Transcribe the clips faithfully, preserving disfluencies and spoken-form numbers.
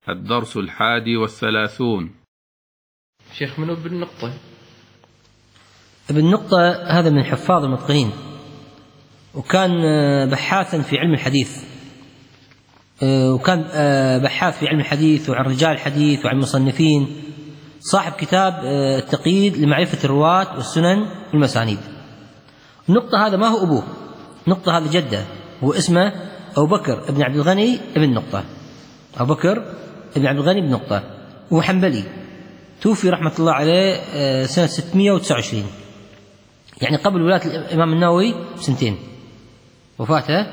الدرس الحادي والثلاثون. شيخ منو ابن نقطة؟ ابن نقطة هذا من حفاظ المتقنين، وكان بحاثا في علم الحديث، وكان بحاث في علم الحديث وعن رجال الحديث وعن المصنفين، صاحب كتاب التقييد لمعرفة الرواة والسنن والمسانيد. النقطة هذا ما هو أبوه، نقطة هذا جده، هو اسمه أبو بكر ابن عبد الغني ابن نقطة. أبو بكر ابن عبد الغني ابن نقطة، وهو حنبلي، توفي رحمة الله عليه سنة ستمائة وتسعة وعشرين، يعني قبل ولاية الإمام النووي بسنتين، وفاته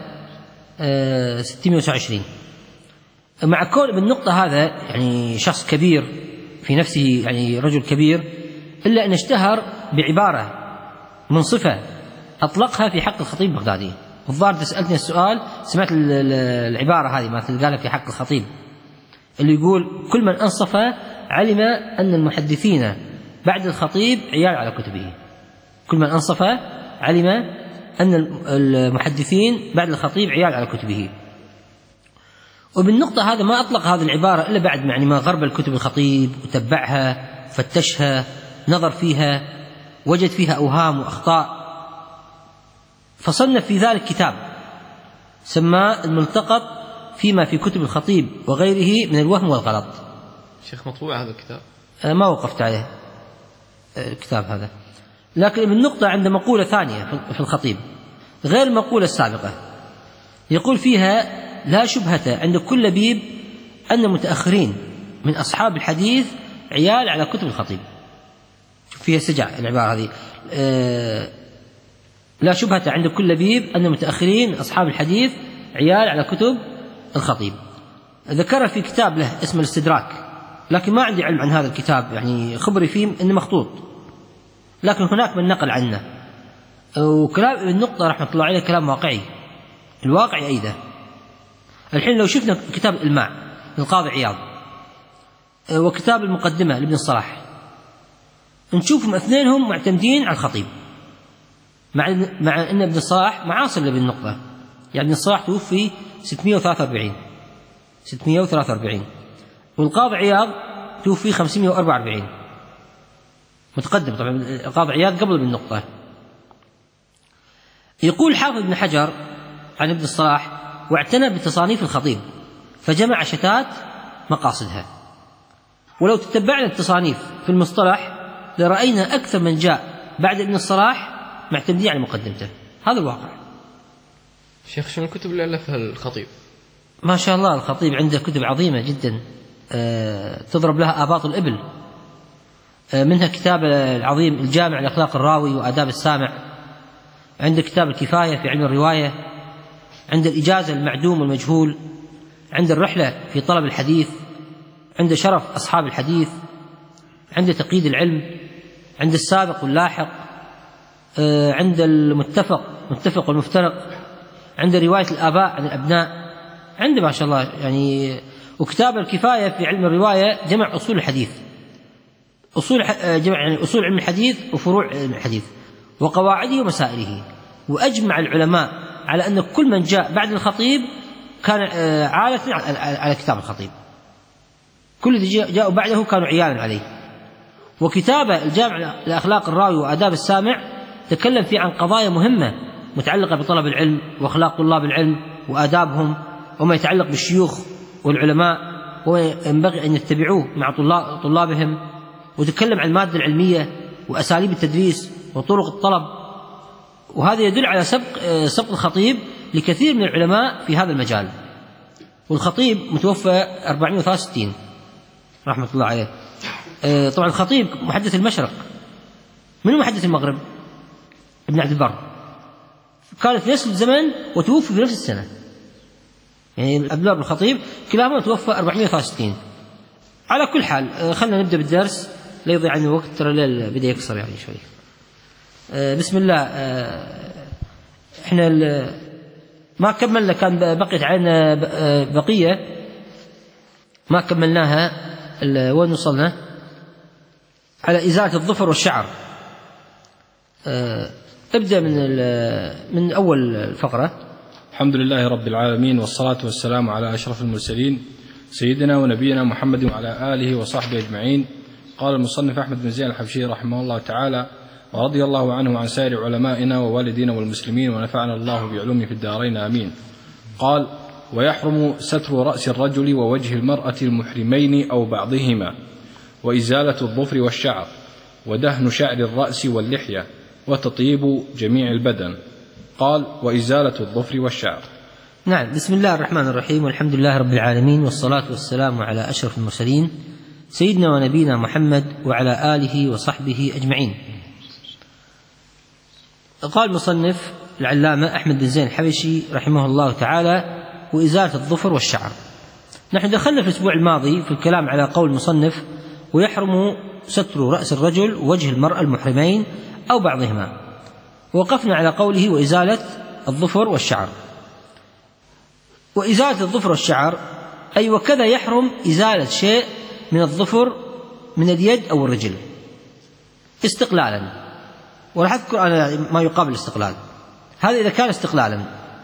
ستمائة وتسعة وعشرين. مع كون ابن نقطة هذا يعني شخص كبير في نفسه، يعني رجل كبير، إلا أن اشتهر بعبارة منصفة أطلقها في حق الخطيب البغدادي. الظاهر تسألتني السؤال، سمعت العبارة هذه ما قالها في حق الخطيب، اللي يقول: كل من أنصف علم أن المحدثين بعد الخطيب عيال على كتبه. كل من أنصف علم أن المحدثين بعد الخطيب عيال على كتبه. وبالنقطة هذا ما أطلق هذه العبارة إلا بعد يعني ما غرب الكتب الخطيب وتبعها فتشها، نظر فيها، وجد فيها أوهام وأخطاء، فصنف في ذلك كتاب سماه الملتقط فيما في كتب الخطيب وغيره من الوهم والغلط. شيخ مطبوع هذا الكتاب؟ ما وقفت عليه الكتاب هذا، لكن ابن نقطة عنده مقولة ثانية في الخطيب غير المقولة السابقة، يقول فيها: لا شبهة عند كل لبيب أن المتأخرين من أصحاب الحديث عيال على كتب الخطيب. شوف فيها سجع العبارة هذه، آه لا شبهة عند كل لبيب أن المتأخرين من أصحاب الحديث عيال على كتب الخطيب. ذكر في كتاب له اسمه الاستدراك، لكن ما عندي علم عن هذا الكتاب، يعني خبري فيه إنه مخطوط، لكن هناك من نقل عنه. وكلام ابن نقطة رحمة الله عليه كلام واقعي، الواقع أيده. الحين لو شفنا كتاب الإلماع للقاضي عياض وكتاب المقدمة لابن الصلاح، نشوفهم اثنينهم معتمدين على الخطيب، مع مع أن ابن الصلاح معاصر لابن نقطة. يعني ابن الصلاح توفي ستمائة وثلاثة وأربعين ستمائة وثلاثة وأربعين، والقاضي عياض توفي خمسمائة وأربعة وأربعين، متقدم طبعا القاضي عياض قبل ابن نقطة. يقول حافظ ابن حجر عن ابن الصلاح: واعتنى بتصانيف الخطيب فجمع شتات مقاصدها. ولو تتبعنا التصانيف في المصطلح لرأينا أكثر من جاء بعد ابن الصلاح معتمدين على مقدمته. هذا الواقع. شيخ شنو الكتب اللي ألفها الخطيب؟ ما شاء الله الخطيب عنده كتب عظيمة جدا، أه تضرب لها آباط الإبل. أه منها كتاب العظيم الجامع لأخلاق الراوي وآداب السامع، عنده كتاب الكفاية في علم الرواية، عند الإجازة المعدوم والمجهول، عند الرحلة في طلب الحديث، عند شرف أصحاب الحديث، عند تقييد العلم، عند السابق واللاحق، عند المتفق متفق والمفترق، عند رواية الآباء عن الأبناء، عنده ما شاء الله يعني. وكتاب الكفاية في علم الرواية جمع أصول الحديث، أصول جمع يعني أصول علم الحديث وفروع علم الحديث وقواعده ومسائله، وأجمع العلماء على أن كل من جاء بعد الخطيب كان عالة على كتاب الخطيب، كل الذي جاءوا بعده كانوا عيالا عليه. وكتابه الجامع لأخلاق الراوي وآداب السامع تكلم فيه عن قضايا مهمة متعلقة بطلب العلم وأخلاق طلاب العلم وآدابهم، وما يتعلق بالشيوخ والعلماء وما ينبغي أن يتبعوه مع طلابهم، وتكلم عن المادة العلمية وأساليب التدريس وطرق الطلب. وهذا يدل على سبق سبق الخطيب لكثير من العلماء في هذا المجال. والخطيب متوفى أربعمائة وثلاثة وستين رحمة الله عليه. طبعا الخطيب محدث المشرق. من محدث المغرب؟ ابن عبد البر، كان في نفس الزمن وتوفي في نفس السنة، يعني عبد البر والخطيب كلاهما توفى أربعمائة وثلاثة وستين. على كل حال خلنا نبدأ بالدرس لا يضيع عنا وقت، ترى الليل بدأ يكسر يعني شوي. بسم الله. احنا ما كملنا، كان بقيت علينا بقية ما كملناها. وين وصلنا؟ على إزالة الظفر والشعر. ابدأ من من أول الفقرة. الحمد لله رب العالمين، والصلاة والسلام على أشرف المرسلين سيدنا ونبينا محمد وعلى آله وصحبه أجمعين. قال المصنف أحمد بن زين الحبشي رحمه الله تعالى: ورضي الله عنه وعن سائر علمائنا ووالدينا والمسلمين ونفعنا الله بعلومه في الدارين آمين. قال: ويحرم ستر رأس الرجل ووجه المرأة المحرمين أو بعضهما، وإزالة الظفر والشعر، ودهن شعر الرأس واللحية، وتطيب جميع البدن. قال: وإزالة الظفر والشعر. نعم. بسم الله الرحمن الرحيم، والحمد لله رب العالمين، والصلاة والسلام على أشرف المرسلين سيدنا ونبينا محمد وعلى آله وصحبه أجمعين. قال المصنف العلامة أحمد بن زين الحبشي رحمه الله تعالى: وإزالة الظفر والشعر. نحن دخلنا في الأسبوع الماضي في الكلام على قول المصنف: ويحرم ستر رأس الرجل ووجه المرأة المحرمين أو بعضهما، ووقفنا على قوله: وإزالة الظفر والشعر. وإزالة الظفر والشعر أي وكذا يحرم إزالة شيء من الظفر من اليد أو الرجل استقلالا، وراح أذكر أنا ما يقابل الاستقلال. هذا إذا كان استقلالا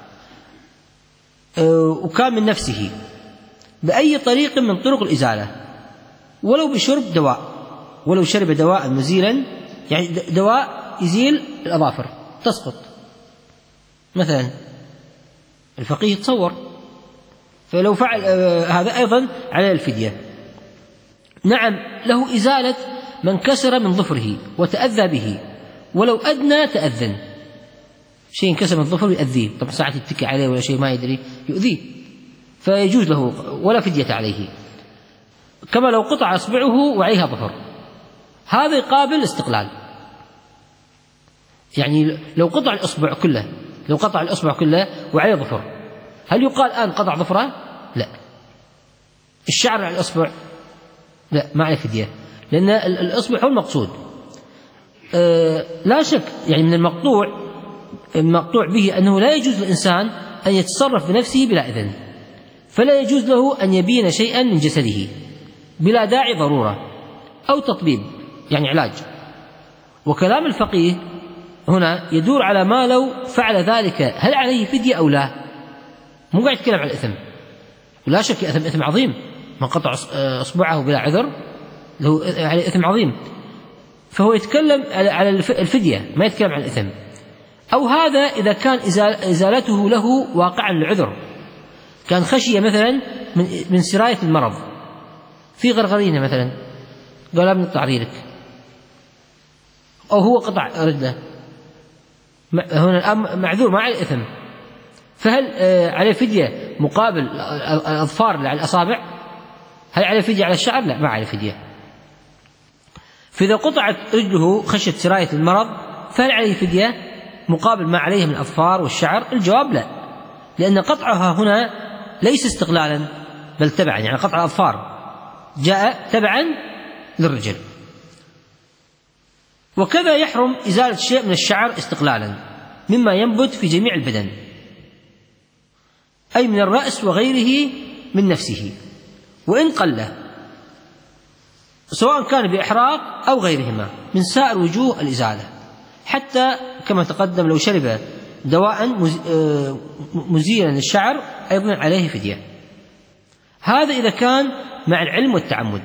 وكان من نفسه بأي طريق من طرق الإزالة، ولو بشرب دواء، ولو شرب دواء مزيلا، يعني دواء يزيل الأظافر تسقط مثلا، الفقيه يتصور، فلو فعل هذا أيضا على الفدية. نعم، له إزالة ما انكسر من ظفره وتأذى به، ولو أدنى تأذن، شيء انكسر من ظفره يؤذيه، طبعا ساعة يتكي عليه ولا شيء ما يدري يؤذيه، فيجوز له ولا فدية عليه. كما لو قطع أصبعه وعليها ظفر، هذا يقابل استقلال. يعني لو قطع الأصبع كله، لو قطع الأصبع كله وعليه ظفر، هل يقال الآن قطع ظفره؟ لا. الشعر على الأصبع لا، ما عليه فدية، لأن الأصبع هو المقصود. أه لا شك يعني من المقطوع المقطوع به أنه لا يجوز للإنسان أن يتصرف بنفسه بلا إذن، فلا يجوز له أن يبين شيئا من جسده بلا داعي ضرورة أو تطبيب، يعني علاج. وكلام الفقيه هنا يدور على ما لو فعل ذلك هل عليه فدية أو لا، مو قاعد يتكلم عن الإثم، ولا شك إثم إثم عظيم، من قطع أصبعه بلا عذر له عليه إثم عظيم، فهو يتكلم على الفدية، ما يتكلم عن الإثم. أو هذا إذا كان إزالته له واقعا للعذر، كان خشية مثلا من من سراية المرض، في غرغرينة مثلا قال من تعريرك، أو هو قطع رجله، هنا الآن معذور ما عليه إثم، فهل عليه فدية مقابل الأظفار على الأصابع؟ هل عليه فدية على الشعر؟ لا، ما عليه فدية. فإذا قطعت رجله خشية سراية المرض فهل عليه فدية مقابل ما عليه من الأظفار والشعر؟ الجواب لا، لأن قطعها هنا ليس استقلالا بل تبعا، يعني قطع الأظفار جاء تبعا للرجل. وكذا يحرم إزالة شيء من الشعر استقلالا مما ينبت في جميع البدن، أي من الرأس وغيره من نفسه، وإن قل، سواء كان بإحراق أو غيرهما من سائر وجوه الإزالة، حتى كما تقدم لو شرب دواء مزيلا للشعر أيضا عليه فدية. هذا إذا كان مع العلم والتعمد.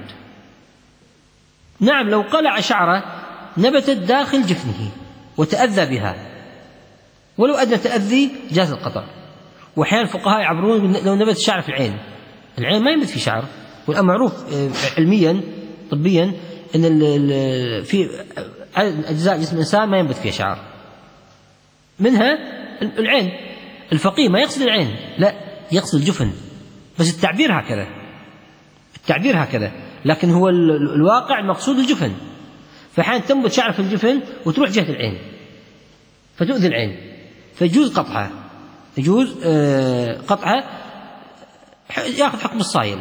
نعم، لو قلع شعره نبتت داخل جفنه وتأذى بها، ولو أدنى تأذي جاز القطع. وأحيانا الفقهاء يعبرون لو نبت الشعر في العين، العين ما ينبت في شعر، والآن معروف علميا طبيا أن في أجزاء جسم الإنسان ما ينبت فيها شعر، منها العين. الفقيه ما يقصد العين، لا، يقصد الجفن، بس التعبير هكذا، التعبير هكذا، لكن هو الواقع المقصود الجفن. فحين تنبت شعر في الجفن وتروح جهة العين فتؤذي العين، فيجوز قطعها، يجوز قطعها يأخذ حكم الصايل.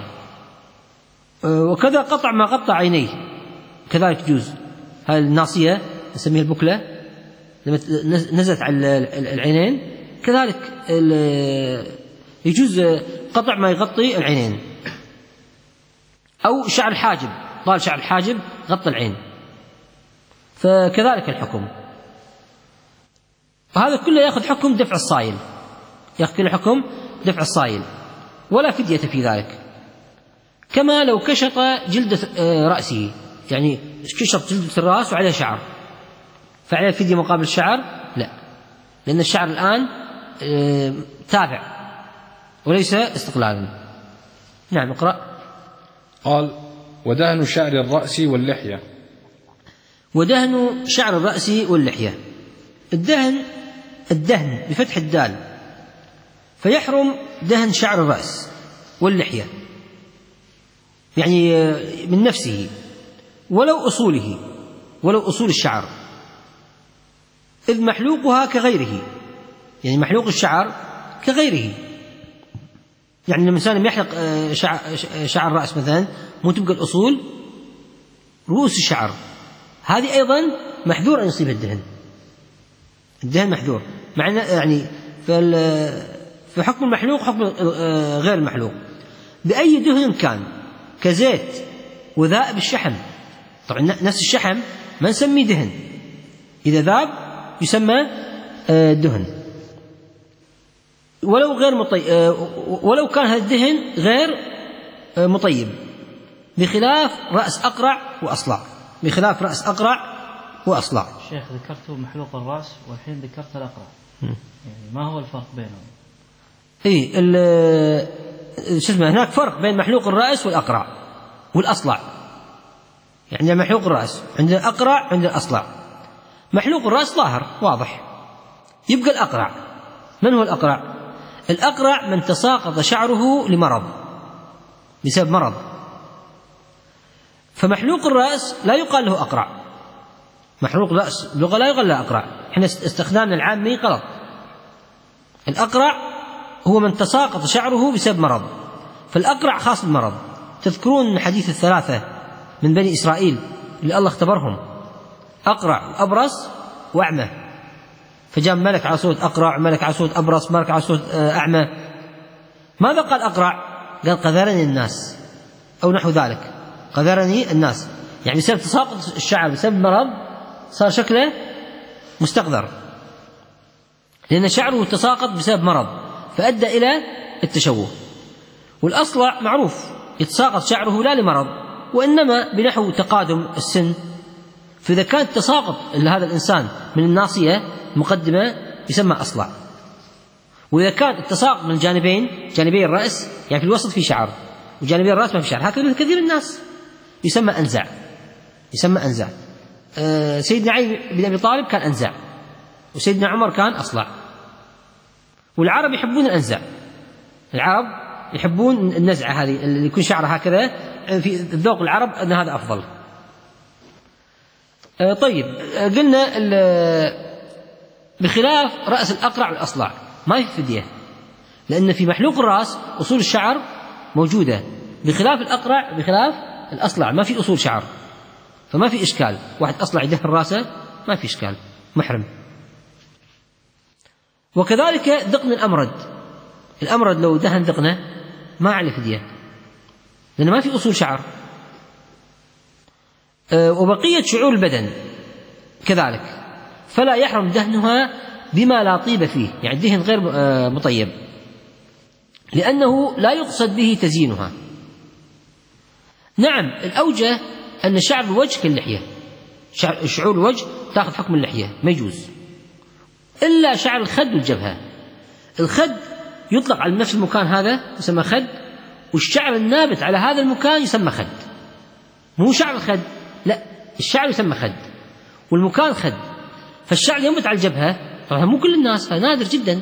وكذا قطع ما غطى عينيه كذلك يجوز. هذه الناصية نسميها البكلة لما نزلت على العينين، كذلك يجوز قطع ما يغطي العينين. أو شعر الحاجب، طال شعر الحاجب غطى العين، فكذلك الحكم. وهذا كله يأخذ حكم دفع الصايل، يأخذ كل حكم دفع الصايل، ولا فدية في ذلك. كما لو كشط جلدة رأسه، يعني كشط جلدة الرأس وعليه شعر، فعليه فدية مقابل الشعر؟ لا، لأن الشعر الآن تابع وليس استقلالا. نعم اقرأ. قال: ودهن شعر الرأس واللحية. ودهن شعر الرأس واللحية. الدهن الدهن بفتح الدال، فيحرم دهن شعر الرأس واللحية، يعني من نفسه ولو أصوله، ولو أصول الشعر، إذ محلوقها كغيره، يعني محلوق الشعر كغيره. يعني لما الإنسان يحلق شعر الرأس مثلا مو تبقى الأصول رؤوس الشعر، هذه أيضا محذور أن يصيبها الدهن. الدهن محذور، معنى يعني في حكم المحلوق حكم غير المحلوق بأي دهن كان، كزيت وذائب الشحم. طبعا نفس الشحم ما نسميه دهن، إذا ذاب يسمى دهن، ولو غير مطيب، ولو كان هذا الدهن غير مطيب، بخلاف رأس أقرع وأصلع، بخلاف رأس أقرع وأصلع. شيخ ذكرت محلوق الرأس والحين ذكرت الأقرع، يعني ما هو الفرق بينهم؟ إيه شو اسمه، هناك فرق بين محلوق الرأس والأقرع والأصلع. يعني محلوق الرأس عندنا أقرع عندنا أصلع. محلوق الرأس ظاهر واضح، يبقى الأقرع. من هو الأقرع؟ الأقرع من تساقط شعره لمرض، بسبب مرض. فمحلوق الرأس لا يقال له أقرع، محلوق الرأس اللغة لا يقال له أقرع، احنا استخدامنا العامي غلط. الأقرع هو من تساقط شعره بسبب مرض، فالأقرع خاص بالمرض. تذكرون حديث الثلاثة من بني إسرائيل اللي الله اختبرهم، أقرع وأبرص وأعمى، فجاء ملك على صوت أقرع، ملك على صوت أبرص، ملك على صوت أعمى. ماذا قال أقرع؟ قال قذرني الناس، أو نحو ذلك، قذرني الناس، يعني بسبب تساقط الشعر بسبب مرض صار شكله مستقذر، لأن شعره تساقط بسبب مرض فأدى إلى التشوه. والأصلع معروف يتساقط شعره لا لمرض وإنما بنحو تقادم السن، فإذا كان تساقط هذا الإنسان من الناصية المقدمة يسمى أصلع. وإذا كان التساقط من الجانبين، جانبي الرأس، يعني في الوسط في شعر وجانبي الرأس ما في شعر، هكذا كثير الناس، يسمى أنزع، يسمى أنزع. أه سيدنا علي بن أبي طالب كان أنزع، وسيدنا عمر كان أصلع. والعرب يحبون الأنزع، العرب يحبون النزعة هذه اللي يكون شعرها هكذا، في ذوق العرب أن هذا أفضل. أه طيب قلنا بخلاف رأس الأقرع والأصلع ما في فدية، لأن في محلوق الرأس أصول الشعر موجودة، بخلاف الأقرع بخلاف الأصلع ما في أصول شعر، فما في إشكال. واحد أصلع يدهن رأسه ما في إشكال، محرم. وكذلك ذقن الأمرد، الأمرد لو دهن ذقنه ما عليه فدية لأنه ما في أصول شعر. وبقية شعور البدن كذلك فلا يحرم دهنها بما لا طيب فيه، يعني الدهن غير مطيب، لأنه لا يقصد به تزيينها. نعم الأوجه أن شعر الوجه كاللحية، شعور الوجه تأخذ حكم اللحية ما يجوز، إلا شعر الخد والجبهة. الخد يطلق على نفس المكان هذا يسمى خد، والشعر النابت على هذا المكان يسمى خد، مو شعر الخد، لا الشعر يسمى خد والمكان خد. فالشعر ينبت على الجبهة طبعا مو كل الناس، هذا نادر جدا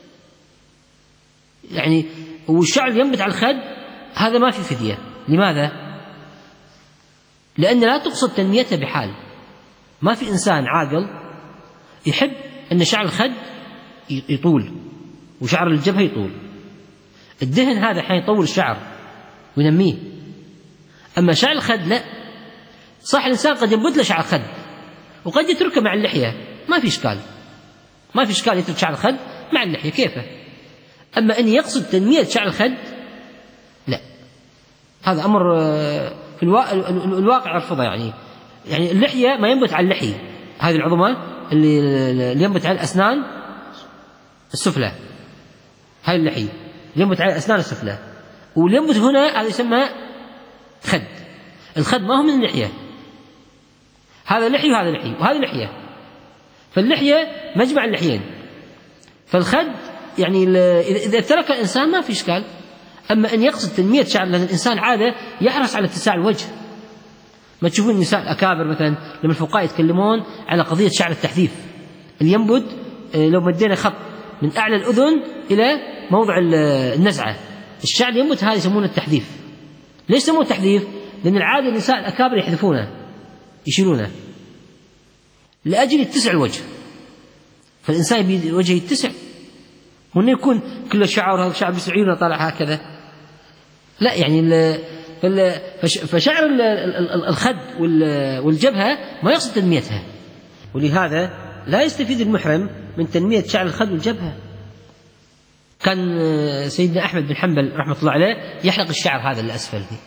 يعني، والشعر ينبت على الخد هذا ما في فدية. لماذا؟ لأن لا تقصد تنميته بحال. ما في إنسان عاقل يحب أن شعر الخد يطول وشعر الجبهة يطول. الدهن هذا حين يطول الشعر وينميه، أما شعر الخد لا. صح الإنسان قد ينبت له شعر خد وقد يتركه مع اللحية، ما في إشكال، ما في إشكال يترك شعر الخد مع اللحية كيفه. أما أن يقصد تنمية شعر الخد لا، هذا أمر في الواقع يرفضه. يعني يعني اللحية ما ينبت على اللحية، هذه العظمة اللي ينبت على الأسنان السفلى، هذه اللحية اللي ينبت على الأسنان السفلى، واللي ينبت هنا هذا يسمى خد. الخد ما هو من اللحية، هذا لحية وهذا لحية وهذه لحية، فاللحية مجمع اللحيين. فالخد يعني إذا ترك الإنسان ما في إشكال. أما أن يقصد تنمية شعر، لأن الإنسان عادة يحرص على اتساع الوجه. ما تشوفون النساء الأكابر مثلا لما الفقهاء يتكلمون على قضية شعر التحذيف اللي ينبت، لو مدينا خط من أعلى الأذن إلى موضع النزعة الشعر ينبت، هذا يسمونه التحذيف. ليش يسمونه التحذيف؟ لأن العادة النساء الأكابر يحذفونه يشيلونه لأجل يتسع الوجه. فالإنسان يبي وجهه يتسع، وإنه يكون كله شعر، هذا شعر بس عيونه طالع هكذا، لا يعني فشعر الخد والجبهة ما يقصد تنميتها. ولهذا لا يستفيد المحرم من تنمية شعر الخد والجبهة. كان سيدنا أحمد بن حنبل رحمة الله عليه يحلق الشعر هذا اللي أسفل فيه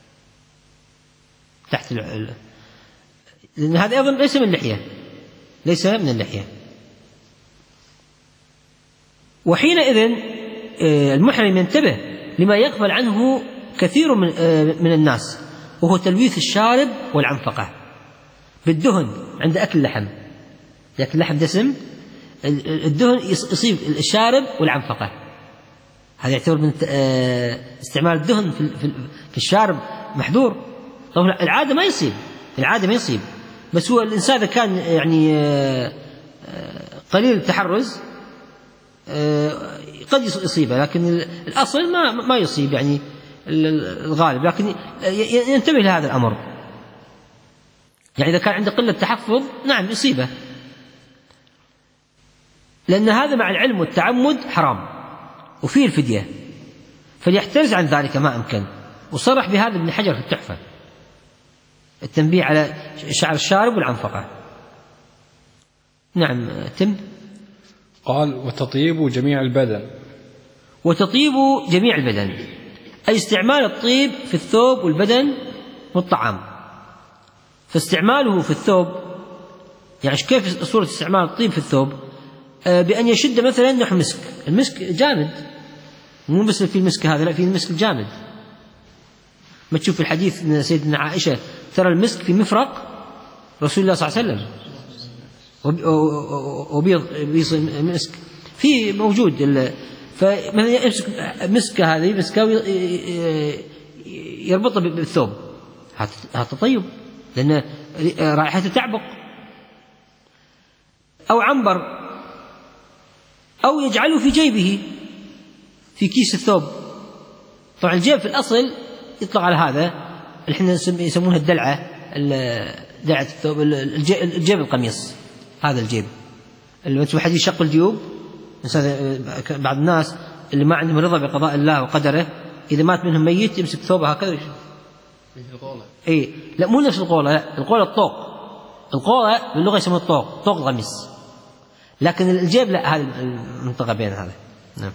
تحت ال... لأن هذا أيضا ليس من اللحية، ليس من اللحية. وحينئذ المحرم ينتبه لما يغفل عنه كثير من من الناس، وهو تلويث الشارب والعنفقة بالدهن عند أكل اللحم. يأكل اللحم دسم، الدهن يصيب الشارب والعنفقة. هذا يعتبر من استعمال الدهن في الشارب محذور. طبعا العادة ما يصيب، العادة ما يصيب، بس هو الإنسان إذا كان يعني قليل التحرز قد يصيبه، لكن الأصل ما ما يصيب يعني الغالب. لكن ينتبه لهذا الأمر، يعني إذا كان عنده قلة تحفظ نعم يصيبه، لأن هذا مع العلم والتعمد حرام وفيه الفدية، فليحترز عن ذلك ما أمكن. وصرح بهذا ابن حجر في التحفة، التنبيه على شعر الشارب والعنفقة. نعم تم. قال وتطيب جميع البدن. وتطيب جميع البدن أي استعمال الطيب في الثوب والبدن والطعام. فاستعماله في الثوب يعني كيف صورة استعمال الطيب في الثوب؟ بأن يشد مثلا نحو مسك. المسك جامد، مو بس في المسك هذا، لا في المسك الجامد. ما تشوف في الحديث من سيدنا عائشة ترى المسك في مفرق رسول الله صلى الله عليه وسلم، وبيض مسك في موجود. فمثلا يمسك مسكة هذه مسكة يربطها بالثوب، هذا تطيب لأن رائحته تعبق. أو عنبر، أو يجعله في جيبه في كيس الثوب. طبعا الجيب في الأصل يطلق على هذا اللي احنا يسمونها الدلعة، دلعة الثوب، الجيب القميص، هذا الجيب اللي تشوف حد يشق الجيوب. بعض الناس اللي ما عندهم رضا بقضاء الله وقدره إذا مات منهم ميت يمسك ثوبه هكذا مثل الغولة. إيه لا مو نفس الغولة، لا الغولة الطوق، الغولة باللغة يسمونها الطوق، طوق القميص. لكن الجيب لا، هذا المنطقة بين هذا. نعم.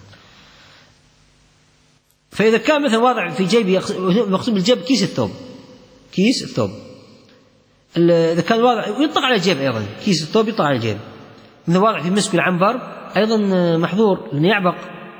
فإذا كان مثلا واضع في جيبه، مقصود بالجيب كيس الثوب، كيس الثوب. إذا كان واضع يطلق على الجيب أيضا، كيس الثوب يطلق على الجيب. إذا واضع في مسك العنبر أيضا محظور لأنه يعبق.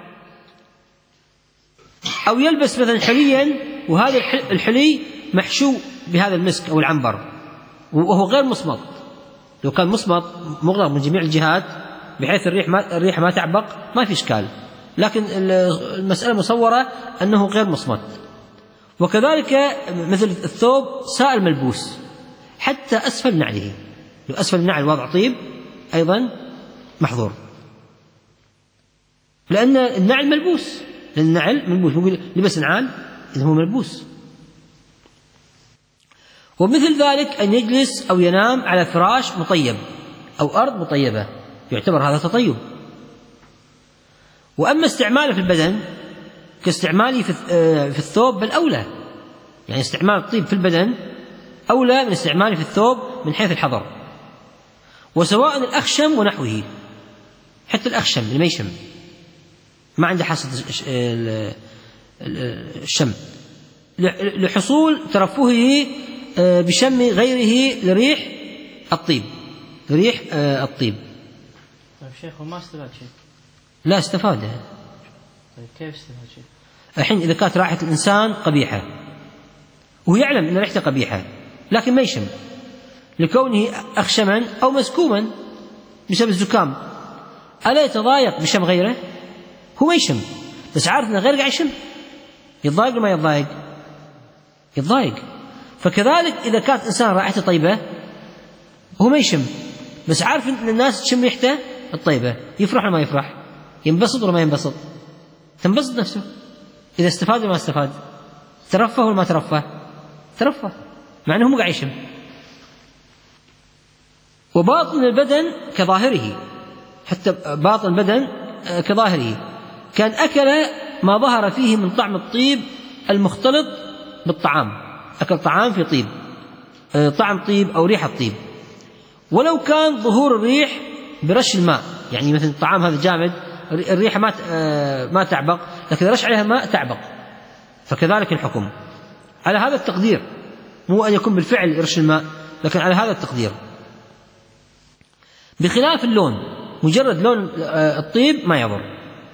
أو يلبس مثلا حليا وهذا الحلي محشو بهذا المسك أو العنبر وهو غير مصمت. لو كان مصمت مغلق من جميع الجهات بحيث الريح ما الريح ما تعبق ما في إشكال، لكن المسألة مصورة أنه غير مصمت. وكذلك مثل الثوب سائل ملبوس حتى أسفل نعله، لو أسفل النعل وضع طيب أيضا محظور، لأن النعل ملبوس، لأن النعل ملبوس، مو لبس نعال إذا هو ملبوس. ومثل ذلك أن يجلس أو ينام على فراش مطيب أو أرض مطيبة، يعتبر هذا تطيب. وأما استعماله في البدن كاستعماله في الثوب بل أولى، يعني استعمال الطيب في البدن أولى من استعماله في الثوب من حيث الحضر. وسواء الأخشم ونحوه، حتى الأخشم اللي ما يشم ما عنده حاسة الشم، لحصول ترفهه بشم غيره لريح الطيب، لريح الطيب. طيب شيخ وما استفاد شيء؟ لا استفاد. طيب كيف استفاد شيء؟ الحين إذا كانت رائحة الإنسان قبيحة وهو يعلم أن ريحته قبيحة لكن ما يشم لكونه أخشما أو مسكوما بسبب الزكام، ألا يتضايق بشم غيره؟ هو ما يشم بس عارف أن غيره قاعد يشم، يتضايق ولا ما يتضايق؟ يتضايق. فكذلك إذا كانت إنسان رائحته طيبة هو ما يشم بس عارف أن الناس تشم ريحته الطيبة، يفرح ولا ما يفرح؟ ينبسط ولا ما ينبسط؟ تنبسط نفسه. إذا استفاد ولا ما استفاد؟ ترفه ولا ما ترفه؟ ترفه مع أنه مو قاعد يشم. وباطن البدن كظاهره، حتى باطن البدن كظاهره، كان أكل ما ظهر فيه من طعم الطيب المختلط بالطعام، أكل طعام في طيب، طعم طيب أو ريحة طيب، ولو كان ظهور الريح برش الماء، يعني مثل الطعام هذا جامد الريحة ما ما تعبق لكن رش عليها ماء تعبق، فكذلك الحكم على هذا التقدير، مو أن يكون بالفعل يرش الماء لكن على هذا التقدير. بخلاف اللون، مجرد لون الطيب ما يضر.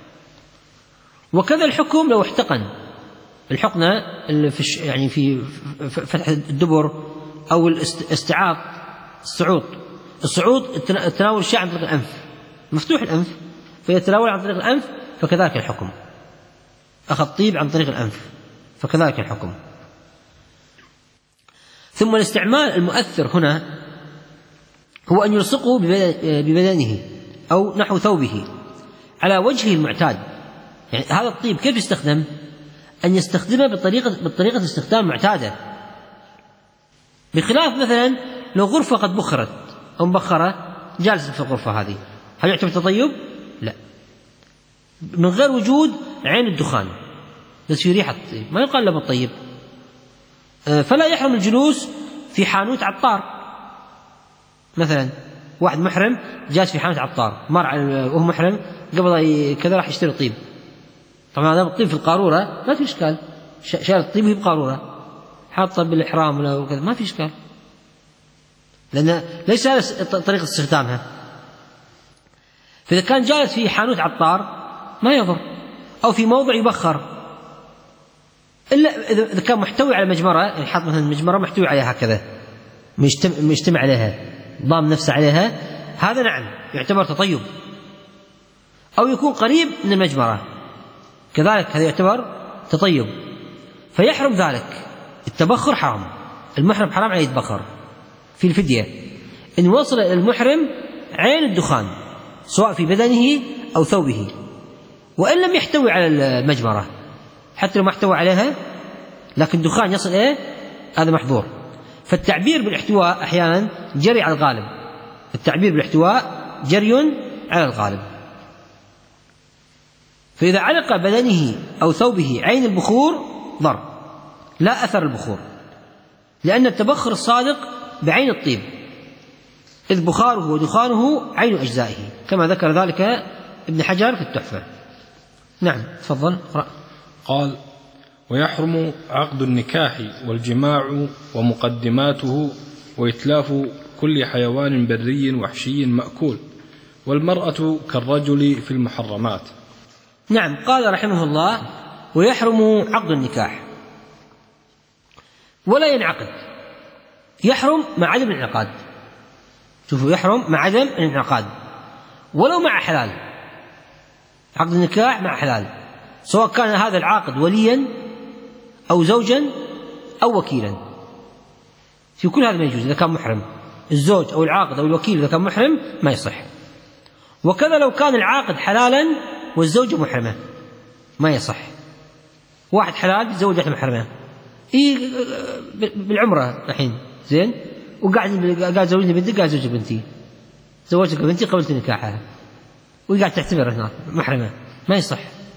وكذا الحكم لو احتقن، الحقنة اللي في يعني في فتح الدبر أو الاستعاض، الصعود الصعود تناول الشيء عن طريق الأنف، مفتوح الأنف فيتناول عن طريق الأنف، فكذلك الحكم. أخذ طيب عن طريق الأنف فكذلك الحكم. ثم الاستعمال المؤثر هنا هو أن يلصقه ببدنه أو نحو ثوبه على وجهه المعتاد. يعني هذا الطيب كيف يستخدم؟ أن يستخدمه بطريقة بالطريقة استخدام معتادة، بخلاف مثلا لو غرفة قد بخرت أو مبخرة جالس في الغرفة هذه، هل يعتبر تطيب؟ لا، من غير وجود عين الدخان بس في ريحة الطيب ما يقال له بالطيب. فلا يحرم الجلوس في حانوت عطار، مثلا واحد محرم جالس في حانوت عطار مر وهو محرم قبل كذا راح يشتري طيب، طبعا هذا الطيب في القارورة ما في إشكال، شال الطيب وهي بقارورة حاطة بالإحرام ولا وكذا ما في إشكال، لأن ليس هذا طريقة استخدامها. فإذا كان جالس في حانوت عطار ما يضر، أو في موضع يبخر، إلا إذا كان محتوي على مجمرة، يعني حاط مثلا مجمرة محتوي عليها هكذا مجتمع عليها ضام نفسه عليها، هذا نعم يعتبر تطيب. أو يكون قريب من المجمرة كذلك هذا يعتبر تطيب، فيحرم ذلك. التبخر حرام، المحرم حرام عليه يتبخر. في الفدية إن وصل إلى المحرم عين الدخان سواء في بدنه أو ثوبه، وإن لم يحتوي على المجمرة، حتى لو ما احتوى عليها لكن دخان يصل إليه هذا محظور. فالتعبير بالاحتواء أحيانا جري على الغالب، التعبير بالاحتواء جري على الغالب. فإذا علق بدنه أو ثوبه عين البخور ضر، لا أثر البخور، لأن التبخر الصادق بعين الطيب، إذ بخاره ودخانه عين أجزائه، كما ذكر ذلك ابن حجر في التحفة. نعم تفضل. قال: ويحرم عقد النكاح والجماع ومقدماته وإتلاف كل حيوان بري وحشي مأكول، والمرأة كالرجل في المحرمات. نعم. قال رحمه الله: ويحرم عقد النكاح ولا ينعقد، يحرم مع عدم الانعقاد. شوفوا، يحرم مع عدم الانعقاد ولو مع حلال، عقد النكاح مع حلال، سواء كان هذا العاقد وليا أو زوجا أو وكيلا، في كل هذا ما يجوز إذا كان محرم. الزوج أو العاقد أو الوكيل إذا كان محرم ما يصح. وكذا لو كان العاقد حلالا والزوجة محرمة ما يصح. واحد حلال يتزوج واحدة محرمة، إيه بالعمرة الحين زين، وقاعد قاعد زوجني بنتي، قاعد زوج بنتي، زوجتك بنتي قبلت نكاحها، وقاعد تعتبر هناك محرمة ما يصح.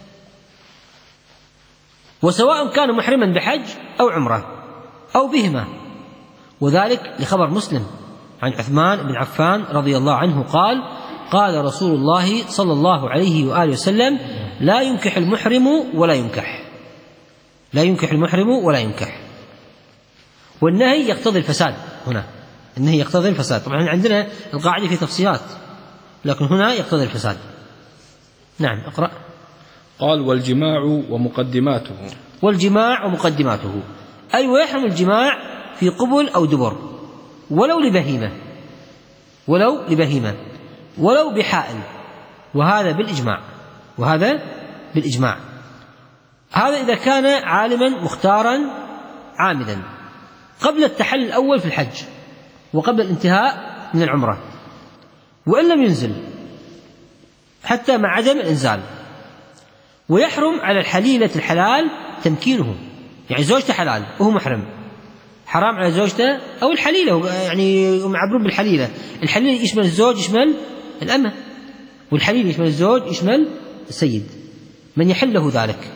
وسواء كان محرما بحج أو عمرة أو بهما، وذلك لخبر مسلم عن عثمان بن عفان رضي الله عنه قال: قال رسول الله صلى الله عليه وآله وسلم: لا ينكح المحرم ولا ينكح، لا ينكح المحرم ولا ينكح. والنهي يقتضي الفساد، هنا النهي يقتضي الفساد. طبعا عندنا القاعدة في تفصيلات، لكن هنا يقتضي الفساد. نعم اقرأ. قال: والجماع ومقدماته. والجماع ومقدماته، أي ويحرم الجماع في قبل أو دبر ولو لبهيمة ولو لبهيمة ولو بحائل، وهذا بالإجماع وهذا بالإجماع. هذا إذا كان عالما مختارا عامدا قبل التحلل الأول في الحج وقبل الانتهاء من العمرة، وإن لم ينزل حتى مع عدم الإنزال. ويحرم على الحليلة الحلال تمكينه، يعني زوجته حلال وهو محرم، حرام على زوجته أو الحليلة، يعني معبرون بالحليلة. الحليلة يشمل الزوج يشمل الأمة، والحليل يشمل الزوج يشمل السيد من يحل له ذلك.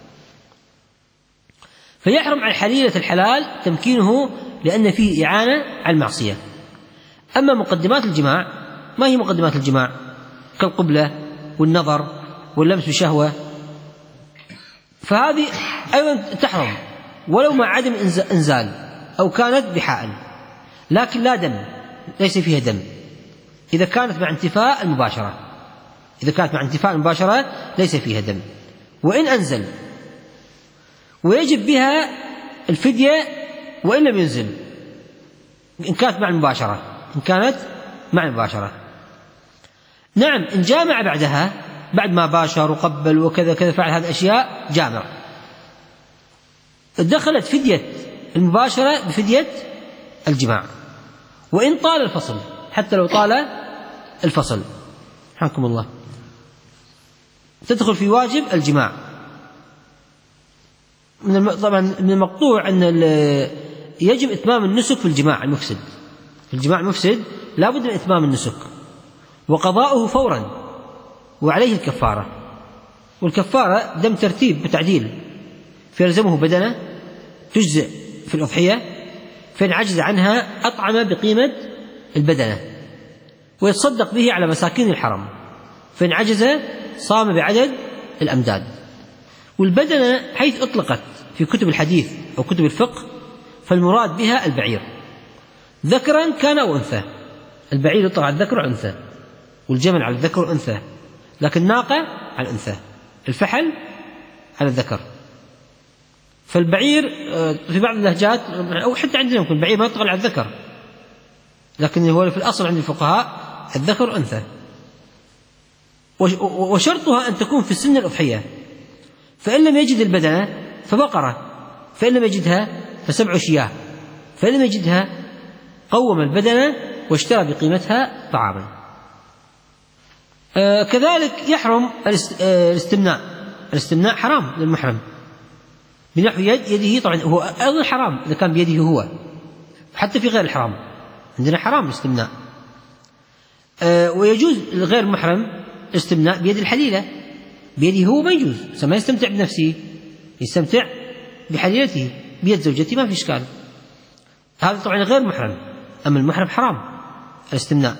فيحرم على الحليلة الحلال تمكينه لأن فيه إعانة على المعصية. أما مقدمات الجماع ما هي مقدمات الجماع؟ كالقبلة والنظر واللمس بشهوة، فهذه أيضا تحرم ولو مع عدم إنزال أو كانت بحائل، لكن لا دم، ليس فيها دم إذا كانت مع انتفاء المباشرة. إذا كانت مع انتفاء المباشرة ليس فيها دم. وإن أنزل ويجب بها الفدية وإن لم ينزل إن كانت مع المباشرة إن كانت مع المباشرة نعم، إن جامع بعدها بعد ما باشر وقبل وكذا كذا فعل هذه الأشياء جامع، دخلت فدية المباشرة بفدية الجماع. وإن طال الفصل، حتى لو طال الفصل حكم الله، تدخل في واجب الجماع. من طبعا من المقطوع أن يجب إتمام النسك في الجماع المفسد. في الجماع المفسد لا بد من إتمام النسك وقضاؤه فورا، وعليه الكفارة. والكفارة دم ترتيب بتعديل، فيلزمه بدنه تجزئ في الأضحية، فإن عجز عنها أطعم بقيمة البدنة ويتصدق به على مساكين الحرم، فإن عجز صام بعدد الأمداد. والبدنة حيث أطلقت في كتب الحديث أو كتب الفقه فالمراد بها البعير ذكرا كان أو أنثى. البعير يطلق على الذكر والأنثى، والجمل على الذكر والأنثى، لكن الناقة على الأنثى، الفحل على الذكر. فالبعير في بعض اللهجات أو حتى عندنا يمكن البعير ما يطلق على الذكر، لكن هو في الأصل عند الفقهاء الذكر والأنثى. وشرطها أن تكون في سن الأضحية، فإن لم يجد البدنة فبقرة، فإن لم يجدها فسبع شياه، فإن لم يجدها قوم البدنة واشترى بقيمتها طعاما. آه كذلك يحرم الاستمناء. الاستمناء حرام للمحرم بنحو يد يده، طبعا هو أيضا حرام إذا كان بيده هو، حتى في غير الحرام عندنا حرام الاستمناء. آه ويجوز لغير محرم الاستمناء بيد الحليلة، بيده هو ما يجوز، ما يستمتع بنفسه، يستمتع بحليلته بيد زوجته ما في إشكال. هذا طبعا غير محرم. أما المحرم حرام الاستمناء،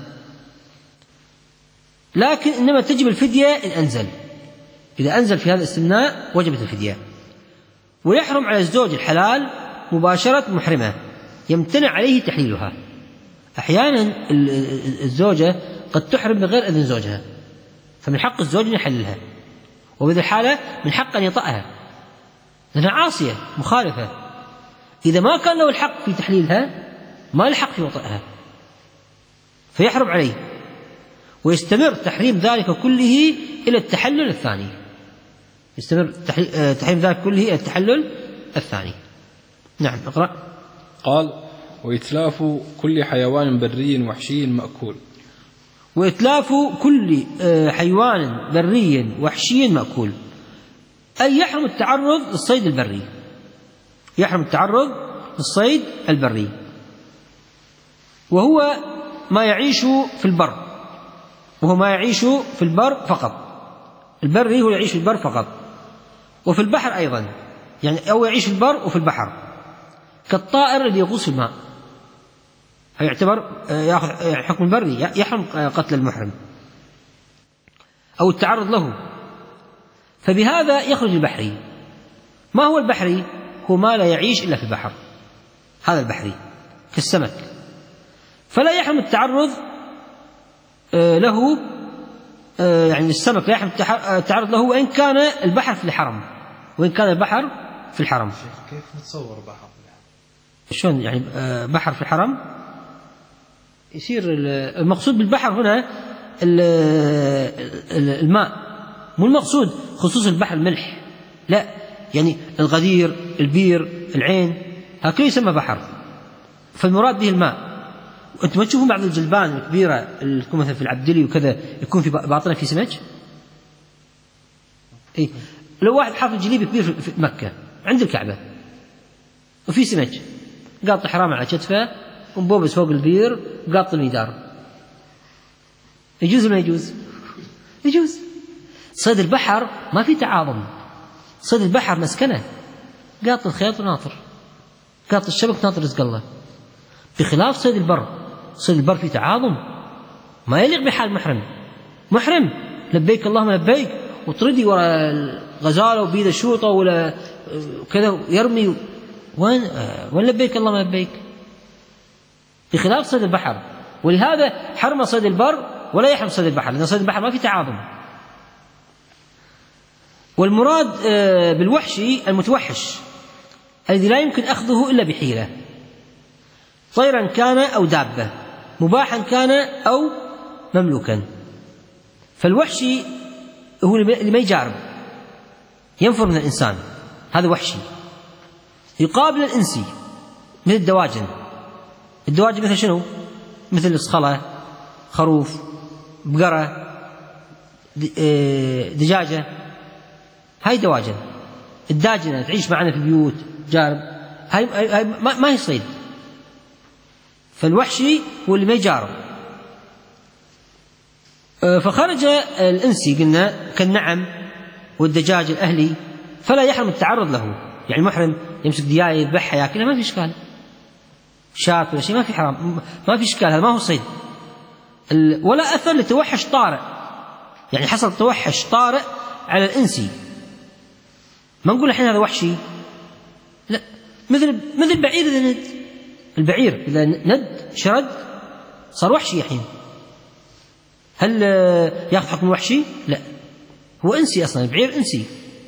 لكن إنما تجب الفدية إن أنزل. إذا أنزل في هذا الاستمناء وجبت الفدية. ويحرم على الزوج الحلال مباشرة محرمة يمتنع عليه تحليلها. أحيانا الزوجة قد تحرم بغير إذن زوجها، فمن حق الزوج أن يحللها، وبهذه الحالة من حق أن يطأها لأنها عاصية مخالفة. إذا ما كان له الحق في تحليلها ما الحق في وطئها، فيحرم عليه، ويستمر تحريم ذلك كله إلى التحلل الثاني. يستمر تحريم ذلك كله إلى التحلل الثاني. نعم اقرأ. قال: وإتلاف كل حيوان بري وحشي مأكول. وإتلاف كل حيوان بري وحشي مأكول، أي يحرم التعرض للصيد البري. يحرم التعرض للصيد البري، وهو ما يعيش في البر، وهو ما يعيش في البر فقط. البري هو يعيش في البر فقط، وفي البحر أيضا، يعني أو يعيش في البر وفي البحر، كالطائر الذي يغوص في الماء، يعتبر يأخذ حكم البري، يحرم قتل المحرم أو التعرض له. فبهذا يخرج البحري. ما هو البحري؟ هو ما لا يعيش إلا في البحر، هذا البحري كالسمك، فلا يحرم التعرض له، يعني السمك لا يحرم التعرض له وإن كان البحر في الحرم، وإن كان البحر في الحرم. كيف نتصور بحر في الحرم؟ شلون يعني بحر في الحرم يصير المقصود بالبحر هنا الماء، مو المقصود خصوص البحر الملح، لا، يعني الغدير، البير، العين، هكذا يسمى بحر، فالمراد به الماء. وانتم ما تشوفون بعض الجلبان الكبيره اللي تكون مثلا في العبدلي وكذا يكون في باطنها في سمك؟ اي لو واحد حاط جليب كبير في مكه عند الكعبه وفي سمك قاط حرام على كتفه ومبوبس فوق البير وقاط الميدار، يجوز ولا ما يجوز؟ يجوز. صيد البحر ما في تعاظم، صيد البحر مسكنه، قاط الخيط وناطر، قاط الشبك ناطر رزق الله، بخلاف صيد البر. صيد البر في تعاظم ما يليق بحال محرم. محرم لبيك اللهم لبيك وطردي وراء الغزاله وبيده شوطه ولا كذا يرمي، وين وين لبيك اللهم لبيك؟ بخلاف صيد البحر. ولهذا حرم صيد البر ولا يحرم صيد البحر، لأن صيد البحر ما في تعاظم. والمراد بالوحشي المتوحش الذي لا يمكن أخذه إلا بحيلة، طيرا كان أو دابة، مباحا كان أو مملوكا. فالوحشي هو اللي ما يجارب، ينفر من الإنسان، هذا وحشي. يقابل الإنسي مثل الدواجن. الدواجن مثل شنو؟ مثل الصخلة، خروف، بقرة، دجاجة، هاي دواجن. الداجنة تعيش معنا في البيوت، جارب، هاي, هاي ما هي صيد. فالوحشي هو اللي ما يجارب. فخرج الإنسي قلنا كالنعم والدجاج الأهلي فلا يحرم التعرض له، يعني محرم يمسك دياية يذبحها ياكلها ما في إشكال، شاة ولا شيء ما في حرام، ما في إشكال، هذا ما هو صيد. ولا أثر لتوحش طارئ، يعني حصل توحش طارئ على الإنسي، ما نقول الحين هذا وحشي، لا، مثل مثل البعير إذا ند، البعير إذا ند شرد صار وحشي الحين، هل يأخذ حكم الوحشي؟ لا، هو إنسي أصلا، البعير إنسي،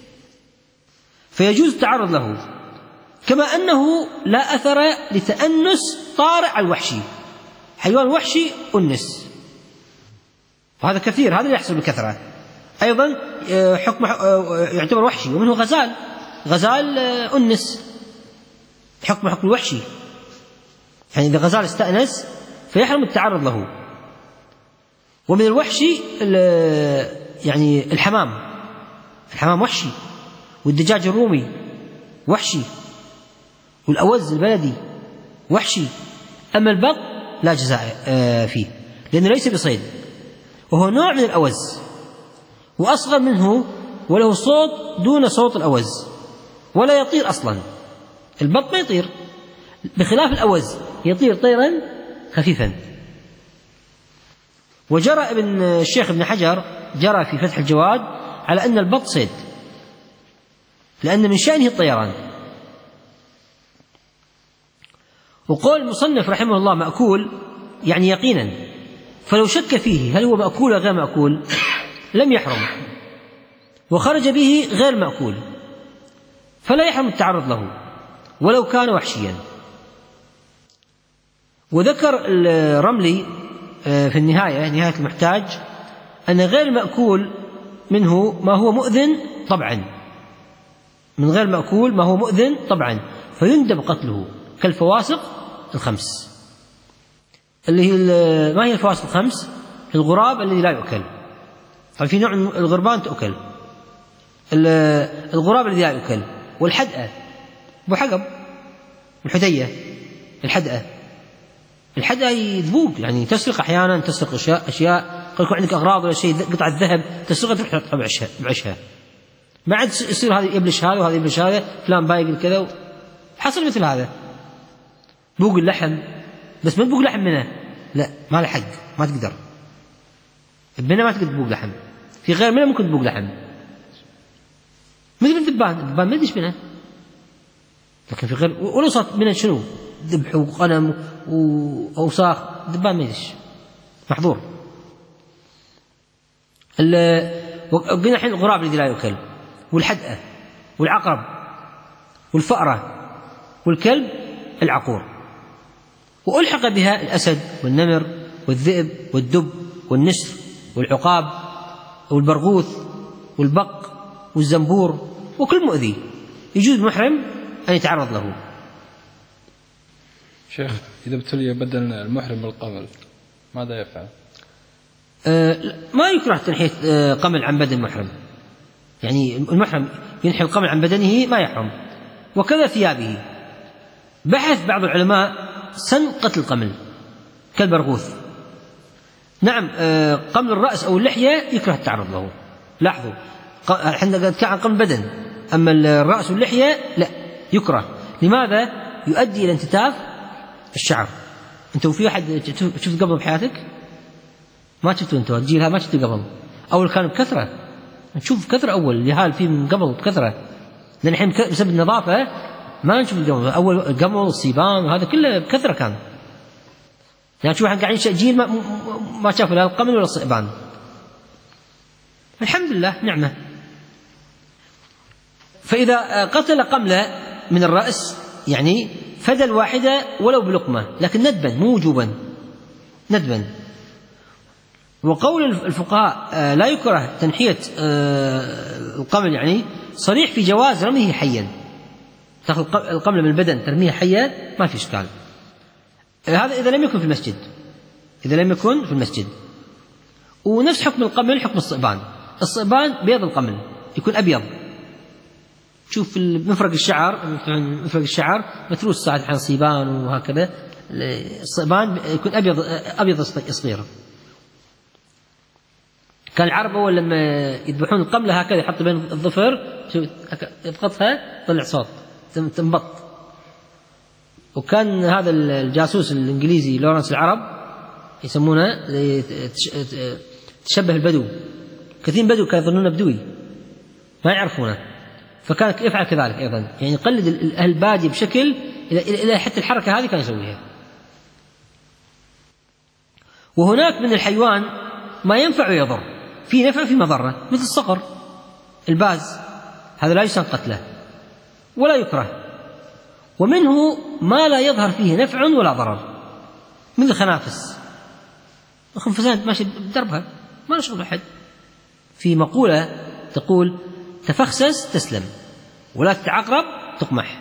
فيجوز التعرض له. كما أنه لا أثر لتأنس طارئ على الوحشي، حيوان وحشي أنس، وهذا كثير، هذا اللي يحصل بكثرة. أيضا حكم يعتبر وحشي، ومنه غزال، غزال أنس، حكم حكم الوحشي، يعني إذا غزال استأنس فيحرم التعرض له. ومن الوحشي يعني الحمام، الحمام وحشي، والدجاج الرومي وحشي، والأوز البلدي وحشي. أما البط لا جزاء فيه لأنه ليس بصيد، وهو نوع من الأوز وأصغر منه، وله صوت دون صوت الأوز، ولا يطير أصلا. البط ما يطير، بخلاف الأوز يطير طيرا خفيفا. وجرى ابن الشيخ ابن حجر جرى في فتح الجواد على أن البط صيد، لأن من شأنه الطيران. وقول المصنف رحمه الله مأكول يعني يقينا، فلو شك فيه هل هو مأكول أو غير مأكول لم يحرم، وخرج به غير مأكول فلا يحرم التعرض له ولو كان وحشيا. وذكر الرملي في النهاية، نهاية المحتاج، أن غير مأكول منه ما هو مؤذن طبعا، من غير مأكول ما هو مؤذن طبعا فيندب قتله، كالفواسق الخمس. اللي هي ما هي الفواسق الخمس؟ الغراب الذي لا يؤكل، طبعا في نوع من الغربان تؤكل، الغراب الذي لا يؤكل، والحدأة، أبو حقب، الحدية، الحدأة، الحدأة يذبوك، يعني تسرق أحيانا، تسرق أشياء أشياء قد يكون عندك أغراض ولا شيء، قطعة ذهب تسرقها تروح بعشها بعشها، ما عاد يصير هذا يبلش هذا وهذا يبلش هذا، فلان بايق كذا. حصل مثل هذا، بوق اللحم، بس ما تبوق لحم منه، لا ما له حق، ما تقدر بنا، ما تقدر تبوق لحم، في غير منه ممكن تبوق لحم، مثل الدبان، الدبان ما يدش منه، لكن في غير، ولو صارت منه شنو ذبح وغنم وأوساخ، الدبان ما يدش، محظور. قلنا الحين الغراب الذي لا يؤكل، والحدأة، والعقرب، والفأرة، والكلب العقور. وألحق بها الأسد والنمر والذئب والدب والنسر والعقاب والبرغوث والبق والزنبور وكل مؤذي يجوز المحرم أن يتعرض له. شيخ إذا ابتلي بدل المحرم بالقمل ماذا يفعل؟ آه ما يكره تنحية آه قمل عن بدن المحرم، يعني المحرم ينحي القمل عن بدنه ما يحرم، وكذا ثيابه. بحث بعض العلماء سن قتل القمل كالبرغوث. نعم آه قمل الرأس أو اللحية يكره التعرض له. لاحظوا احنا قد كان عن قمل البدن، أما الرأس واللحية لا يكره. لماذا؟ يؤدي إلى انتتاف الشعر. أنتوا في أحد شفت قبل بحياتك؟ ما شفتوا أنتوا الجيل هذا ما شفتوا قبل. أول كان بكثرة، نشوف كثرة أول اليهال فيه من قبل بكثرة، لأن الحين بسبب النظافة ما نشوف قبل. أول قبل الصيبان وهذا كله بكثرة كان، يعني شوف احنا قاعدين جيل ما, ما شافوا لا القمل ولا الصيبان. الحمد لله نعمة. فإذا قتل قملة من الرأس يعني فدى الواحدة ولو بلقمة، لكن ندبا مو وجوبا، ندبا. وقول الفقهاء لا يكره تنحية القمل يعني صريح في جواز رميه حيا. تأخذ القمل من البدن ترميه حيا ما في إشكال. هذا إذا لم يكن في المسجد، إذا لم يكن في المسجد. ونفس حكم القمل حكم الصئبان. الصئبان بيض القمل يكون أبيض، شوف مفرق الشعر، مفرق الشعر متروس ساعات عن صيبان وهكذا. الصئبان يكون أبيض أبيض صغير. كان العرب أول لما يذبحون القملة هكذا يحط بين الظفر يضغطها طلع صوت تنبط. وكان هذا الجاسوس الإنجليزي لورنس العرب يسمونه تشبه البدو، كثير بدو كانوا يظنونه بدوي ما يعرفونه، فكان يفعل كذلك أيضا، يعني يقلد البادي بشكل إلى حتى الحركة هذه كان يسويها. وهناك من الحيوان ما ينفع ويضر، في نفع في مضرة، مثل الصقر الباز، هذا لا يسن قتله ولا يكره. ومنه ما لا يظهر فيه نفع ولا ضرر، مثل الخنافس. الخنفسان ماشي بدربها ما نشغل أحد. في مقولة تقول تفخسس تسلم ولا تتعقرب تقمح،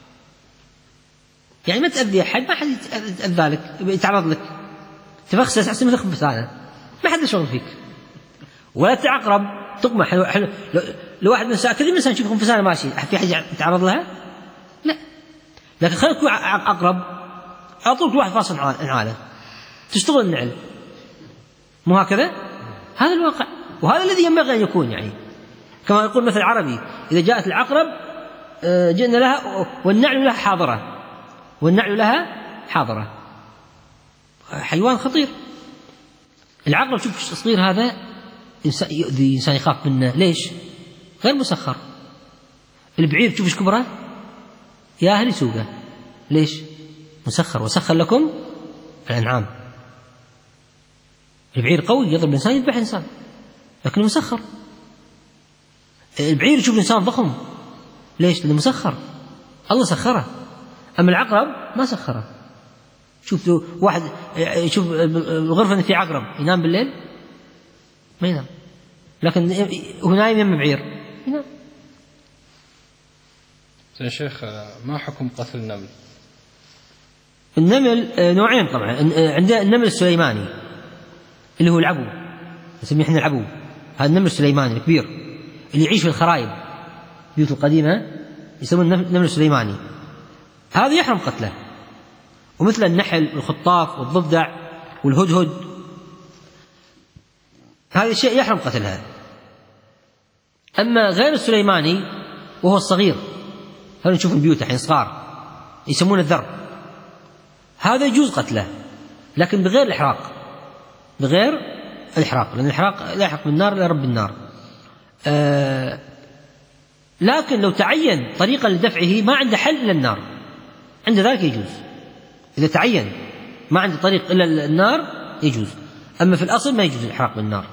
يعني ما تأذي أحد، ما حد يتأذى لك يتعرض لك. تفخسس أحسن مثل خنفسانة ما حد يشغل فيك. ولا تتعقرب تقمح. لو واحد من ساعة كذي مثلا نشوف خنفسانة ماشي في حد يتعرض لها؟ لا. لكن خليك تكون عقرب على طول كل واحد فاصل نعاله تشتغل النعل، مو هكذا؟ هذا الواقع، وهذا الذي ينبغي أن يكون. يعني كما يقول مثل عربي إذا جاءت العقرب جئنا لها والنعل لها حاضرة، والنعل لها حاضرة. حيوان خطير العقرب. شوف الصغير هذا يؤذي إنسان يخاف منه، ليش؟ غير مسخر. البعير شوف ايش كبره يا أهل سوقه، ليش؟ مسخر. وسخر لكم الأنعام. البعير قوي يضرب الإنسان يذبح إنسان لكنه مسخر. البعير يشوف الإنسان ضخم، ليش؟ لأنه مسخر، الله سخره. أما العقرب ما سخره. شوف واحد يشوف الغرفة في عقرب ينام بالليل ما ينام، لكن هو نايم يم بعير ينام. يا شيخ ما حكم قتل النمل؟ النمل نوعين طبعا. عندنا النمل السليماني اللي هو العبو، نسميه احنا العبو. هذا النمل السليماني الكبير اللي يعيش في الخرايب، بيوت القديمة يسمونه النمل السليماني. هذا يحرم قتله. ومثل النحل والخطاف والضفدع والهدهد، هذا الشيء يحرم قتلها. أما غير السليماني وهو الصغير، هذا نشوف البيوت الحين صغار يسمونه الذر، هذا يجوز قتله لكن بغير الإحراق، بغير الإحراق، لأن الإحراق لا يحرق بالنار إلا رب النار. آه لكن لو تعين طريقة لدفعه ما عنده حل إلا النار، عند ذلك يجوز. إذا تعين ما عنده طريق إلا النار يجوز، أما في الأصل ما يجوز الإحراق بالنار.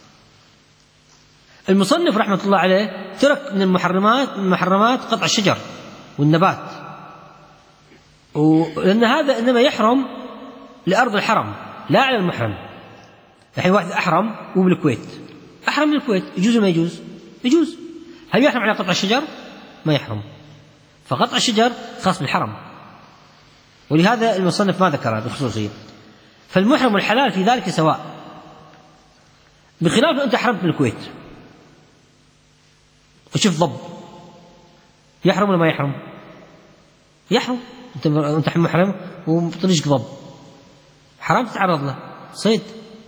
المصنف رحمة الله عليه ترك من المحرمات من المحرمات قطع الشجر والنبات، لأن هذا إنما يحرم لأرض الحرم لا على المحرم. الحين واحد أحرم وبالكويت، أحرم بالكويت، يجوز ولا ما يجوز؟ يجوز. هل يحرم على قطع الشجر؟ ما يحرم. فقطع الشجر خاص بالحرم، ولهذا المصنف ما ذكر بالخصوصية. فالمحرم والحلال في ذلك سواء، بخلاف أنت حرمت بالكويت وشوف ضب، يحرم ولا ما يحرم؟ يحرم. أنت أنت محرم وطريقك ضب، حرام تتعرض له، صيد.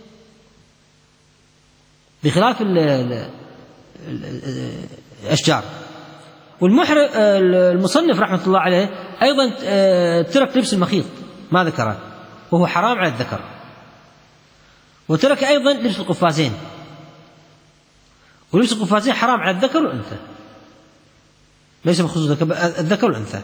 بخلاف ال ال الأشجار. والمحرم المصنف رحمة الله عليه أيضا ترك لبس المخيط ما ذكره، وهو حرام على الذكر. وترك أيضا لبس القفازين، ولبس القفازين حرام على الذكر والأنثى، ليس بخصوص الذكر والأنثى.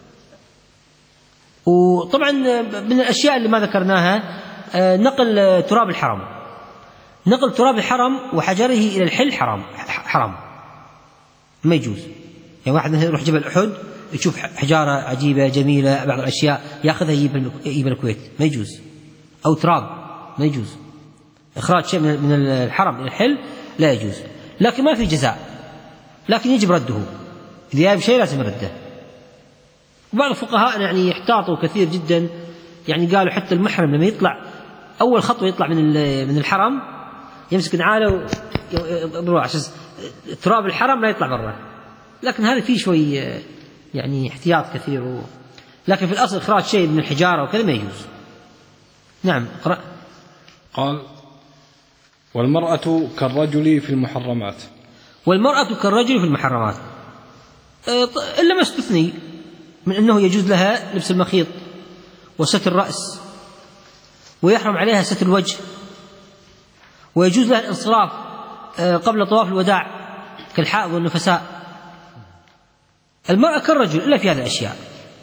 وطبعا من الأشياء اللي ما ذكرناها نقل تراب الحرم، نقل تراب الحرم وحجره إلى الحل حرام، حرام ما يجوز. يعني واحد مثلا يروح جبل أحد يشوف حجارة عجيبة جميلة بعض الأشياء يأخذها يجيب الكويت، ما يجوز. أو تراب ما يجوز. إخراج شيء من الحرم إلى الحل لا يجوز، لكن ما في جزاء، لكن يجب رده. إذا جاب شيء لازم رده. وبعض الفقهاء يعني يحتاطوا كثير جدا، يعني قالوا حتى المحرم لما يطلع أول خطوة يطلع من من الحرم يمسك نعاله ويروح عشان تراب الحرم لا يطلع برا. لكن هذا فيه شوي يعني احتياط كثير و... لكن في الأصل إخراج شيء من الحجارة وكذا ما يجوز. نعم اقرأ. قال: والمرأة كالرجل في المحرمات. والمرأة كالرجل في المحرمات إلا ما استثني من أنه يجوز لها لبس المخيط وستر الرأس، ويحرم عليها ستر الوجه، ويجوز لها الانصراف قبل طواف الوداع كالحائض والنفساء. المرأة كالرجل إلا في هذه الأشياء.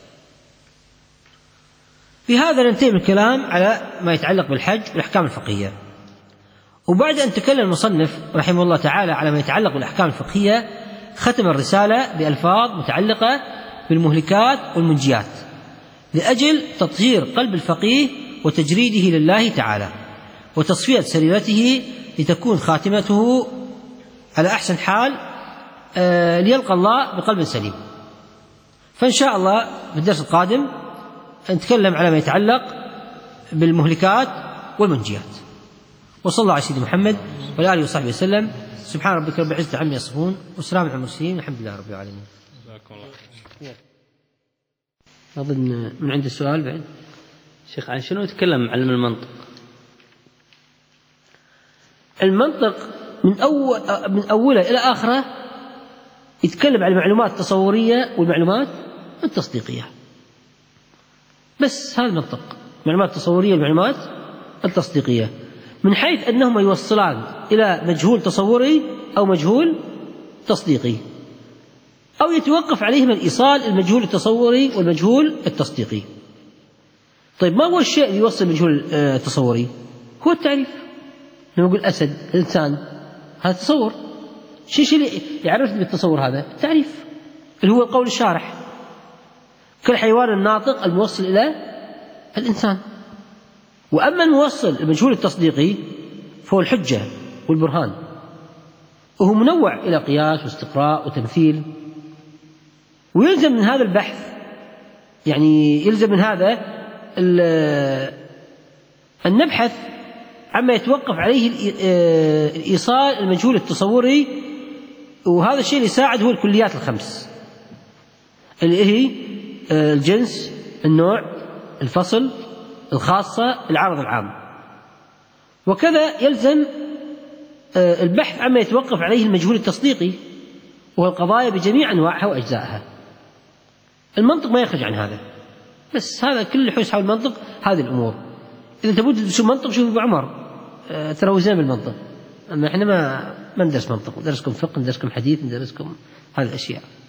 في هذا ننتهي من الكلام على ما يتعلق بالحج والأحكام الفقهية. وبعد أن تكلم المصنف رحمه الله تعالى على ما يتعلق بالأحكام الفقهية، ختم الرسالة بألفاظ متعلقة بالمهلكات والمنجيات لأجل تطهير قلب الفقيه وتجريده لله تعالى وتصفية سريرته لتكون خاتمته على أحسن حال آه ليلقى الله بقلب سليم. فإن شاء الله في الدرس القادم نتكلم على ما يتعلق بالمهلكات والمنجيات. وصلى الله على سيدنا محمد وعلى آله وصحبه وسلم. سبحان ربك رب العزة عما يصفون وسلام على المرسلين الحمد لله رب العالمين. أظن من عند السؤال بعد شيخ عن شنو يتكلم علم المنطق؟ المنطق من أول من أوله إلى آخره يتكلم عن المعلومات التصورية والمعلومات التصديقية، بس هذا المنطق، المعلومات التصورية والمعلومات التصديقية، من حيث أنهما يوصلان إلى مجهول تصوري أو مجهول تصديقي، أو يتوقف عليهما الإيصال المجهول التصوري والمجهول التصديقي. طيب ما هو الشيء اللي يوصل المجهول التصوري؟ هو التعريف. لما نقول أسد إنسان هذا تصور. شيء شيء يعرفني بالتصور هذا التعريف اللي هو القول الشارح، كالحيوان الناطق الموصل إلى الإنسان. وأما الموصل المجهول التصديقي فهو الحجة والبرهان، وهو منوع إلى قياس واستقراء وتمثيل. ويلزم من هذا البحث، يعني يلزم من هذا أن نبحث عما يتوقف عليه الإيصال المجهول التصوري، وهذا الشيء اللي يساعد هو الكليات الخمس اللي هي الجنس، النوع، الفصل، الخاصة، العرض العام. وكذا يلزم البحث عما يتوقف عليه المجهول التصديقي، وهو القضايا بجميع أنواعها وأجزائها. المنطق ما يخرج عن هذا، بس هذا كل حوس حول المنطق هذه الأمور. إذا تبود تدرسوا منطق شوفوا أبو عمر أه ترى وزين بالمنطق، أما إحنا ما ما ندرس منطق، ندرسكم فقه، ندرسكم حديث، ندرسكم هذه الأشياء.